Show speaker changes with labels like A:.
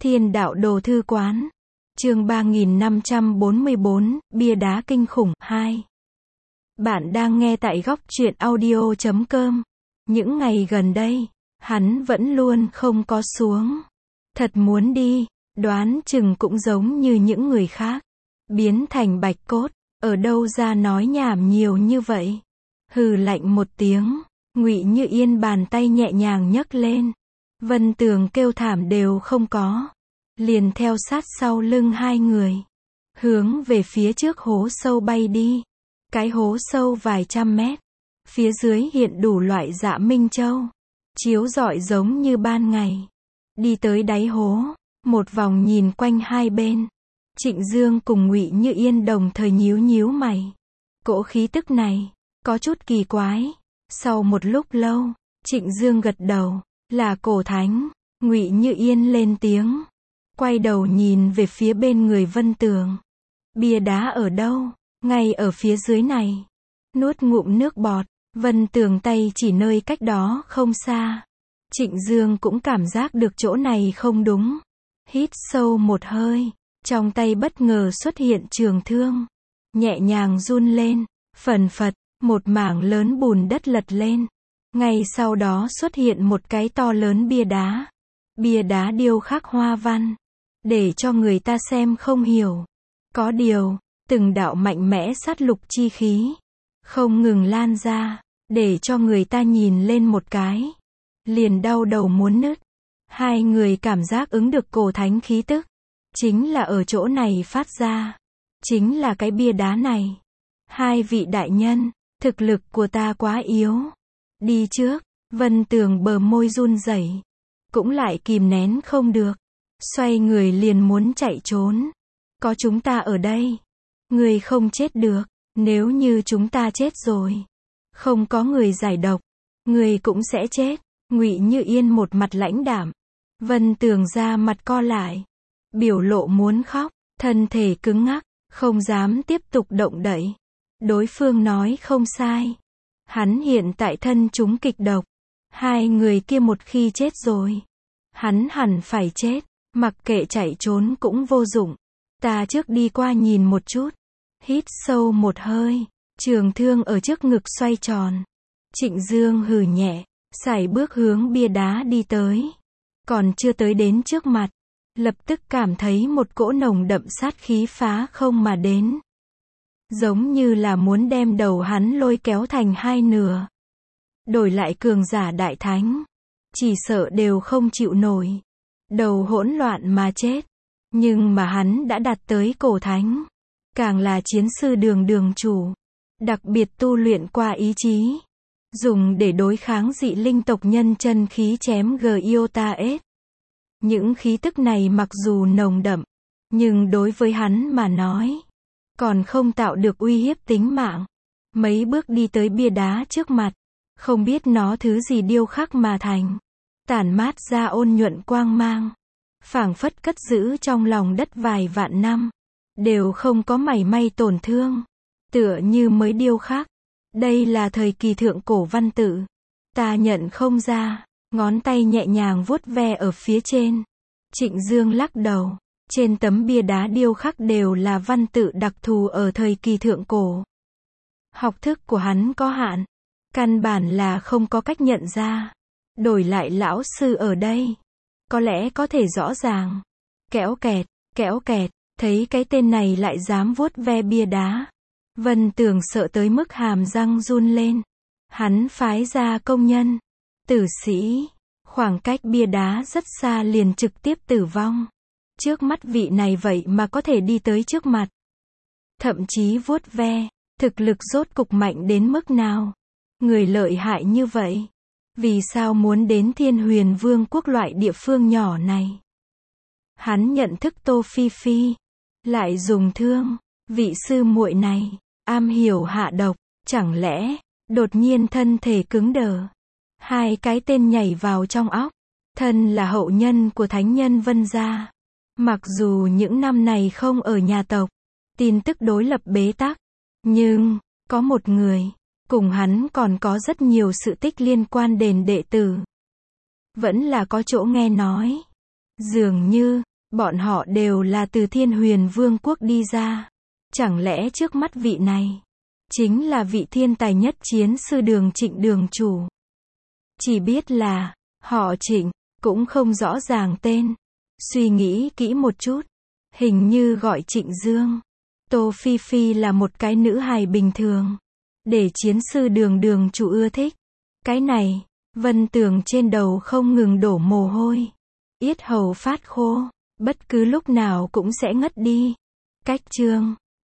A: Thiên Đạo Đồ Thư Quán. Chương 3544, Bia Đá Kinh Khủng 2. Bạn đang nghe tại góc truyện audio.com. Những ngày gần đây, hắn vẫn luôn không có xuống. Thật muốn đi, đoán chừng cũng giống như những người khác. Biến thành bạch cốt, ở đâu ra nói nhảm nhiều như vậy. Hừ lạnh một tiếng, Ngụy Như Yên bàn tay nhẹ nhàng nhấc lên. Vân Tường kêu thảm đều không có. Liền theo sát sau lưng hai người. Hướng về phía trước hố sâu bay đi. Cái hố sâu vài trăm mét. Phía dưới hiện đủ loại dạ minh châu. Chiếu rọi giống như ban ngày. Đi tới đáy hố. Một vòng nhìn quanh hai bên. Trịnh Dương cùng Ngụy Như Yên đồng thời nhíu nhíu mày. Cỗ khí tức này, có chút kỳ quái. Sau một lúc lâu, Trịnh Dương gật đầu. Là cổ thánh. Ngụy Như Yên lên tiếng. Quay đầu nhìn về phía bên người Vân Tường. Bia đá ở đâu? Ngay ở phía dưới này. Nuốt ngụm nước bọt. Vân Tường tay chỉ nơi cách đó không xa. Trịnh Dương cũng cảm giác được chỗ này không đúng. Hít sâu một hơi. Trong tay bất ngờ xuất hiện trường thương. Nhẹ nhàng run lên. Phần phật, một mảng lớn bùn đất lật lên. Ngay sau đó xuất hiện một cái to lớn bia đá. Bia đá điêu khắc hoa văn. Để cho người ta xem không hiểu. Có điều, từng đạo mạnh mẽ sát lục chi khí. Không ngừng lan ra. Để cho người ta nhìn lên một cái. Liền đau đầu muốn nứt. Hai người cảm giác ứng được cổ thánh khí tức. Chính là ở chỗ này phát ra. Chính là cái bia đá này. Hai vị đại nhân, thực lực của ta quá yếu. Đi trước, Vân Tường bờ môi run rẩy. Cũng lại kìm nén không được. Xoay người liền muốn chạy trốn. Có chúng ta ở đây. Người không chết được. Nếu như chúng ta chết rồi. Không có người giải độc. Người cũng sẽ chết. Ngụy Như Yên một mặt lãnh đạm. Vân Tường ra mặt co lại. Biểu lộ muốn khóc. Thân thể cứng ngắc. Không dám tiếp tục động đậy. Đối phương nói không sai. Hắn hiện tại thân chúng kịch độc. Hai người kia một khi chết rồi. Hắn hẳn phải chết. Mặc kệ chạy trốn cũng vô dụng. Ta trước đi qua nhìn một chút. Hít sâu một hơi. Trường thương ở trước ngực xoay tròn. Trịnh Dương hừ nhẹ. Sải bước hướng bia đá đi tới. Còn chưa tới đến trước mặt. Lập tức cảm thấy một cỗ nồng đậm sát khí phá không mà đến. Giống như là muốn đem đầu hắn lôi kéo thành hai nửa. Đổi lại cường giả đại thánh. Chỉ sợ đều không chịu nổi. Đầu hỗn loạn mà chết. Nhưng mà hắn đã đạt tới cổ thánh. Càng là chiến sư đường chủ. Đặc biệt tu luyện qua ý chí. Dùng để đối kháng dị linh tộc nhân chân khí chém Giotaes. Những khí tức này mặc dù nồng đậm. Nhưng đối với hắn mà nói. Còn không tạo được uy hiếp tính mạng. Mấy bước đi tới bia đá trước mặt. Không biết nó thứ gì điêu khắc mà thành. Tản mát ra ôn nhuận quang mang. Phảng phất cất giữ trong lòng đất vài vạn năm. Đều không có mảy may tổn thương. Tựa như mới điêu khắc. Đây là thời kỳ thượng cổ văn tự. Ta nhận không ra. Ngón tay nhẹ nhàng vuốt ve ở phía trên. Trịnh Dương lắc đầu. Trên tấm bia đá điêu khắc đều là văn tự đặc thù ở thời kỳ thượng cổ. Học thức của hắn có hạn. Căn bản là không có cách nhận ra. Đổi lại lão sư ở đây. Có lẽ có thể rõ ràng. Kéo kẹt, thấy cái tên này lại dám vuốt ve bia đá. Vân Tường sợ tới mức hàm răng run lên. Hắn phái ra công nhân. Tử sĩ. Khoảng cách bia đá rất xa liền trực tiếp tử vong. Trước mắt vị này vậy mà có thể đi tới trước mặt. Thậm chí vuốt ve. Thực lực rốt cục mạnh đến mức nào. Người lợi hại như vậy. Vì sao muốn đến Thiên Huyền Vương quốc loại địa phương nhỏ này? Hắn nhận thức Tô Phi Phi. Lại dùng thương. Vị sư muội này. Am hiểu hạ độc. Chẳng lẽ. Đột nhiên thân thể cứng đờ. Hai cái tên nhảy vào trong óc. Thân là hậu nhân của thánh nhân Vân gia. Mặc dù những năm này không ở nhà tộc. Tin tức đối lập bế tắc. Nhưng, có một người. Cùng hắn còn có rất nhiều sự tích liên quan đến đệ tử. Vẫn là có chỗ nghe nói. Dường như, Bọn họ đều là từ Thiên Huyền Vương quốc đi ra. Chẳng lẽ trước mắt vị này chính là vị thiên tài nhất chiến sư Đường Trịnh đường chủ? Chỉ biết là họ Trịnh, cũng không rõ ràng tên. Suy nghĩ kỹ một chút, hình như gọi Trịnh Dương. Tô Phi Phi là một cái nữ hài bình thường, để chiến sư Đường đường chủ ưa thích. Cái này, Vân Tường trên đầu không ngừng đổ mồ hôi, yết hầu phát khô, bất cứ lúc nào cũng sẽ ngất đi. Cách chương